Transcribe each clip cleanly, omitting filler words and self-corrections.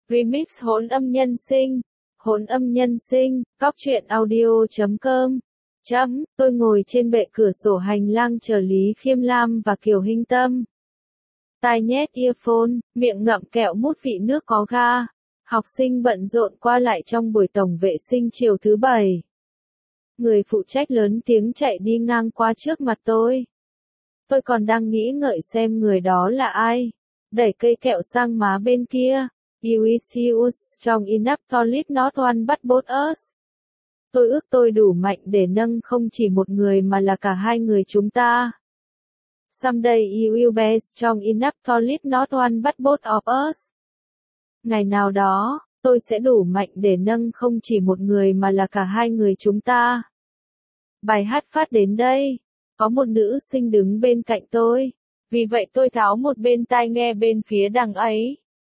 Remix hỗn âm nhân sinh. Hỗn âm nhân sinh, góc truyện audio.com. Tôi ngồi trên bệ cửa sổ hành lang chờ Lý Khiêm Lam và Kiều Hinh Tâm. Tai nhét earphone, miệng ngậm kẹo mút vị nước có ga. Học sinh bận rộn qua lại trong buổi tổng vệ sinh chiều thứ Bảy. Người phụ trách lớn tiếng chạy đi ngang qua trước mặt tôi. Tôi còn đang nghĩ ngợi xem người đó là ai. Đẩy cây kẹo sang má bên kia. You is strong enough to lead not one but both us. Tôi ước tôi đủ mạnh để nâng không chỉ một người mà là cả hai người chúng ta. Someday you will be strong enough to lead not one but both of us. Ngày nào đó, tôi sẽ đủ mạnh để nâng không chỉ một người mà là cả hai người chúng ta. Bài hát phát đến đây. Có một nữ sinh đứng bên cạnh tôi. Vì vậy tôi tháo một bên tai nghe bên phía đằng ấy.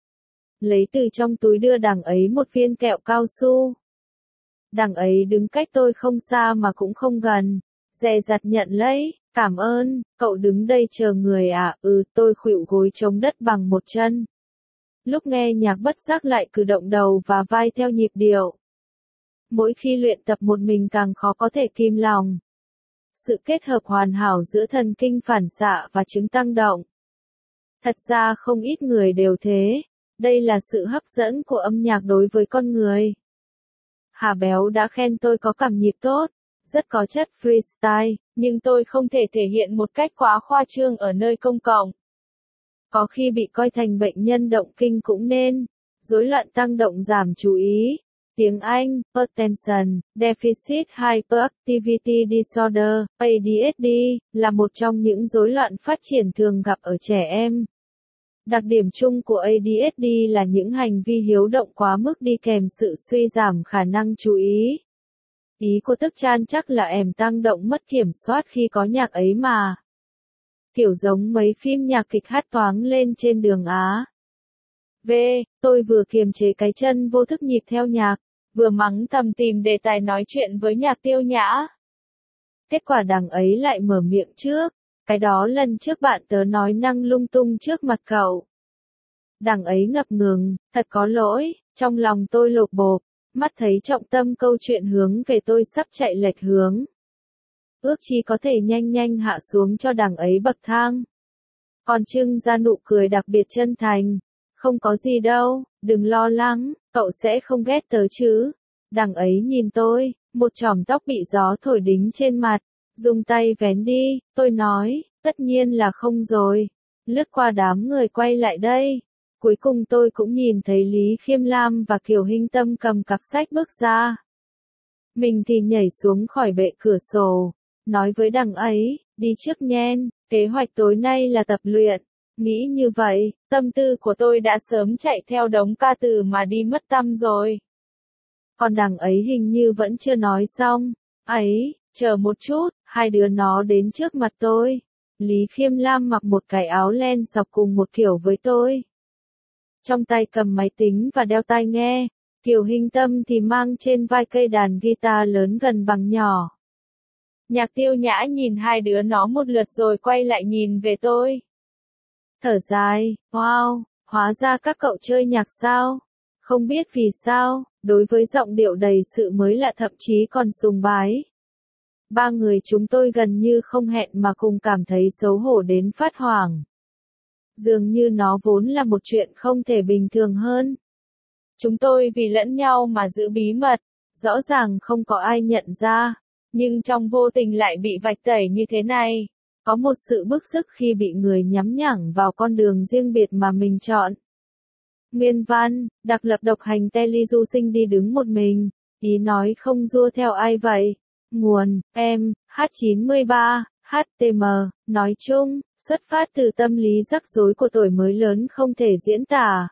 Lấy từ trong túi đưa đằng ấy một viên kẹo cao su. Đằng ấy đứng cách tôi không xa mà cũng không gần. Dè dặt nhận lấy, cảm ơn, cậu đứng đây chờ người à? Tôi khuỵu gối chống đất bằng một chân. Lúc nghe nhạc bất giác lại cử động đầu và vai theo nhịp điệu. Mỗi khi luyện tập một mình càng khó có thể kìm lòng. Sự kết hợp hoàn hảo giữa thần kinh phản xạ và chứng tăng động. Thật ra không ít người đều thế. Đây là sự hấp dẫn của âm nhạc đối với con người. Hà Béo đã khen tôi có cảm nhịp tốt, rất có chất freestyle, nhưng tôi không thể thể hiện một cách quá khoa trương ở nơi công cộng. Có khi bị coi thành bệnh nhân động kinh cũng nên. Rối loạn tăng động giảm chú ý. Tiếng Anh, Attention Deficit Hyperactivity Disorder, ADHD, là một trong những rối loạn phát triển thường gặp ở trẻ em. Đặc điểm chung của ADHD là những hành vi hiếu động quá mức đi kèm sự suy giảm khả năng chú ý. Ý cô tức chan chắc là em tăng động mất kiểm soát khi có nhạc ấy mà. Kiểu giống mấy phim nhạc kịch hát toáng lên trên đường Á. Tôi vừa kiềm chế cái chân vô thức nhịp theo nhạc, vừa mắng thầm tìm đề tài nói chuyện với Nhạc Tiêu Nhã. Kết quả đằng ấy lại mở miệng trước. Cái đó lần trước bạn tớ nói năng lung tung trước mặt cậu. Đằng ấy ngập ngừng, thật có lỗi, trong lòng tôi lột bột, mắt thấy trọng tâm câu chuyện hướng về tôi sắp chạy lệch hướng. Ước chi có thể nhanh nhanh hạ xuống cho đằng ấy bậc thang. Còn trưng ra nụ cười đặc biệt chân thành. Không có gì đâu, đừng lo lắng, cậu sẽ không ghét tớ chứ. Đằng ấy nhìn tôi, một chòm tóc bị gió thổi đính trên mặt. Dùng tay vén đi, tôi nói, tất nhiên là không rồi. Lướt qua đám người quay lại đây. Cuối cùng tôi cũng nhìn thấy Lý Khiêm Lam và Kiều Hinh Tâm cầm cặp sách bước ra. Mình thì nhảy xuống khỏi bệ cửa sổ. Nói với đằng ấy, đi trước nhen, kế hoạch tối nay là tập luyện. Nghĩ như vậy, tâm tư của tôi đã sớm chạy theo đống ca từ mà đi mất tăm rồi. Còn đằng ấy hình như vẫn chưa nói xong. Ấy, chờ một chút, hai đứa nó đến trước mặt tôi. Lý Khiêm Lam mặc một cái áo len sọc cùng một kiểu với tôi. Trong tay cầm máy tính và đeo tai nghe. Kiều Hinh Tâm thì mang trên vai cây đàn guitar lớn gần bằng nhỏ. Nhạc Tiêu Nhã nhìn hai đứa nó một lượt rồi quay lại nhìn về tôi. Thở dài, wow, hóa ra các cậu chơi nhạc sao? Không biết vì sao, đối với giọng điệu đầy sự mới lạ thậm chí còn sùng bái. Ba người chúng tôi gần như không hẹn mà cùng cảm thấy xấu hổ đến phát hoảng. Dường như nó vốn là một chuyện không thể bình thường hơn. Chúng tôi vì lẫn nhau mà giữ bí mật, rõ ràng không có ai nhận ra, nhưng trong vô tình lại bị vạch tẩy như thế này. Có một sự bức xúc khi bị người nhắm nhẳng vào con đường riêng biệt mà mình chọn. Nguyên văn, đặc lập độc hành Telly du sinh đi đứng một mình, ý nói không dua theo ai vậy. Nguồn, em, H93, HTM, nói chung, xuất phát từ tâm lý rắc rối của tuổi mới lớn không thể diễn tả.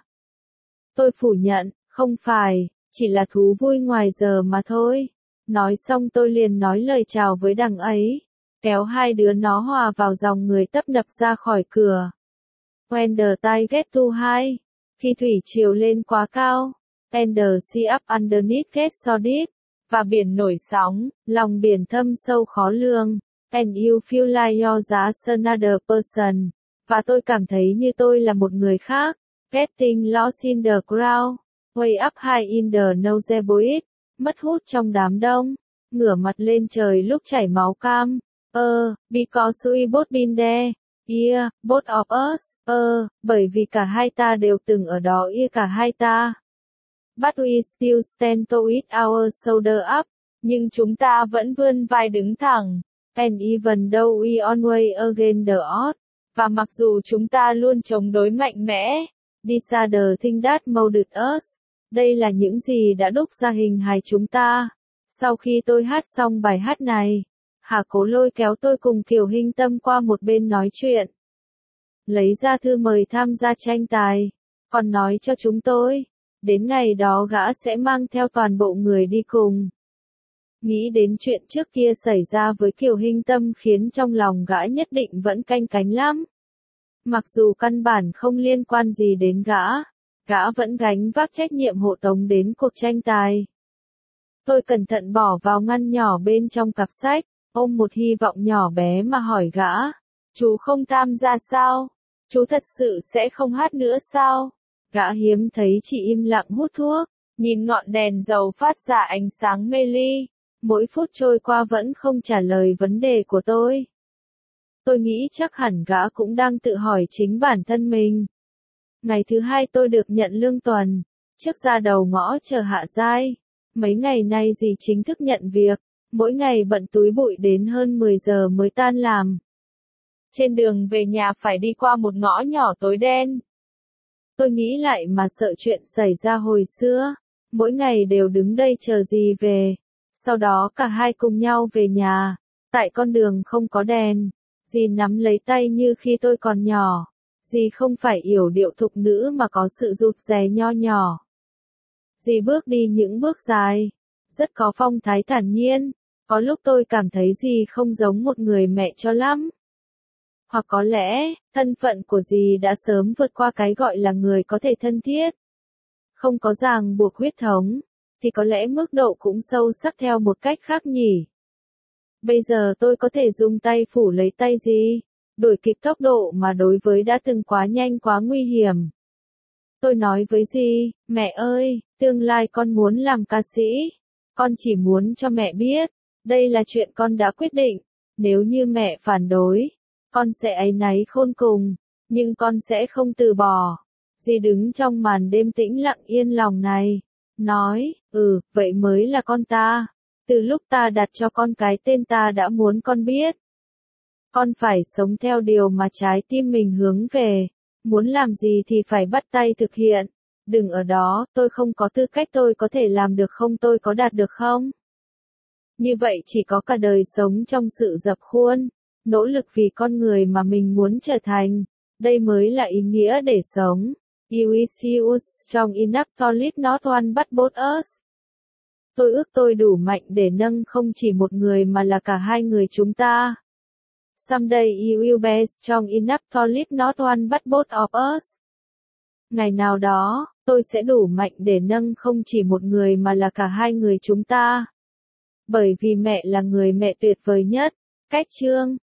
Tôi phủ nhận, không phải, chỉ là thú vui ngoài giờ mà thôi. Nói xong tôi liền nói lời chào với đằng ấy. Kéo hai đứa nó hòa vào dòng người tấp nập ra khỏi cửa. When the tide get too high. Khi thủy triều lên quá cao. And the sea up underneath get so deep. Và biển nổi sóng, lòng biển thâm sâu khó lường. And you feel like you're just another person. Và tôi cảm thấy như tôi là một người khác. Getting lost in the crowd. way up high in the nose, mất hút trong đám đông, ngửa mặt lên trời lúc chảy máu cam, because we both been there, yeah, both of us, bởi vì cả hai ta đều từng ở đó, cả hai ta. But we still stand tall with our shoulder up, nhưng chúng ta vẫn vươn vai đứng thẳng, and even though we always against the odds, và mặc dù chúng ta luôn chống đối mạnh mẽ, these are the things that molded us, đây là những gì đã đúc ra hình hài chúng ta. Sau khi tôi hát xong bài hát này, Hà Cố lôi kéo tôi cùng Kiều Hinh Tâm qua một bên nói chuyện. Lấy ra thư mời tham gia tranh tài, còn nói cho chúng tôi, đến ngày đó gã sẽ mang theo toàn bộ người đi cùng. Nghĩ đến chuyện trước kia xảy ra với Kiều Hinh Tâm khiến trong lòng gã nhất định vẫn canh cánh lắm. Mặc dù căn bản không liên quan gì đến gã vẫn gánh vác trách nhiệm hộ tống đến cuộc tranh tài. Tôi cẩn thận bỏ vào ngăn nhỏ bên trong cặp sách, ôm một hy vọng nhỏ bé mà hỏi gã, chú không tham gia sao? Chú thật sự sẽ không hát nữa sao? Gã hiếm thấy chỉ im lặng hút thuốc, nhìn ngọn đèn dầu phát ra ánh sáng mê ly, mỗi phút trôi qua vẫn không trả lời vấn đề của tôi. Tôi nghĩ chắc hẳn gã cũng đang tự hỏi chính bản thân mình. Ngày thứ hai tôi được nhận lương tuần, trước ra đầu ngõ chờ hạ giai. Mấy ngày nay dì chính thức nhận việc, mỗi ngày bận túi bụi đến hơn 10 giờ mới tan làm. Trên đường về nhà phải đi qua một ngõ nhỏ tối đen. Tôi nghĩ lại mà sợ chuyện xảy ra hồi xưa, mỗi ngày đều đứng đây chờ dì về. Sau đó cả hai cùng nhau về nhà, tại con đường không có đèn, dì nắm lấy tay như khi tôi còn nhỏ. Dì không phải yểu điệu thục nữ mà có sự rụt rè nho nhỏ. Dì bước đi những bước dài, rất có phong thái thản nhiên, có lúc tôi cảm thấy dì không giống một người mẹ cho lắm. Hoặc có lẽ, thân phận của dì đã sớm vượt qua cái gọi là người có thể thân thiết. Không có ràng buộc huyết thống, thì có lẽ mức độ cũng sâu sắc theo một cách khác nhỉ. Bây giờ tôi có thể dùng tay phủ lấy tay dì, đuổi kịp tốc độ mà đối với đã từng quá nhanh quá nguy hiểm. Tôi nói với dì, mẹ ơi, tương lai con muốn làm ca sĩ. Con chỉ muốn cho mẹ biết, đây là chuyện con đã quyết định. Nếu như mẹ phản đối, con sẽ áy náy khôn cùng, nhưng con sẽ không từ bỏ. Dì đứng trong màn đêm tĩnh lặng yên lòng này, nói, vậy mới là con ta. Từ lúc ta đặt cho con cái tên ta đã muốn con biết. Con phải sống theo điều mà trái tim mình hướng về. Muốn làm gì thì phải bắt tay thực hiện. Đừng ở đó, tôi không có tư cách, tôi có thể làm được không, tôi có đạt được không? Như vậy chỉ có cả đời sống trong sự dập khuôn, nỗ lực vì con người mà mình muốn trở thành. Đây mới là ý nghĩa để sống. You is strong enough to lead not one but both us. Tôi ước tôi đủ mạnh để nâng không chỉ một người mà là cả hai người chúng ta. Someday you will be strong enough to lead not one but both of us. Ngày nào đó, tôi sẽ đủ mạnh để nâng không chỉ một người mà là cả hai người chúng ta. Bởi vì mẹ là người mẹ tuyệt vời nhất. Cách chương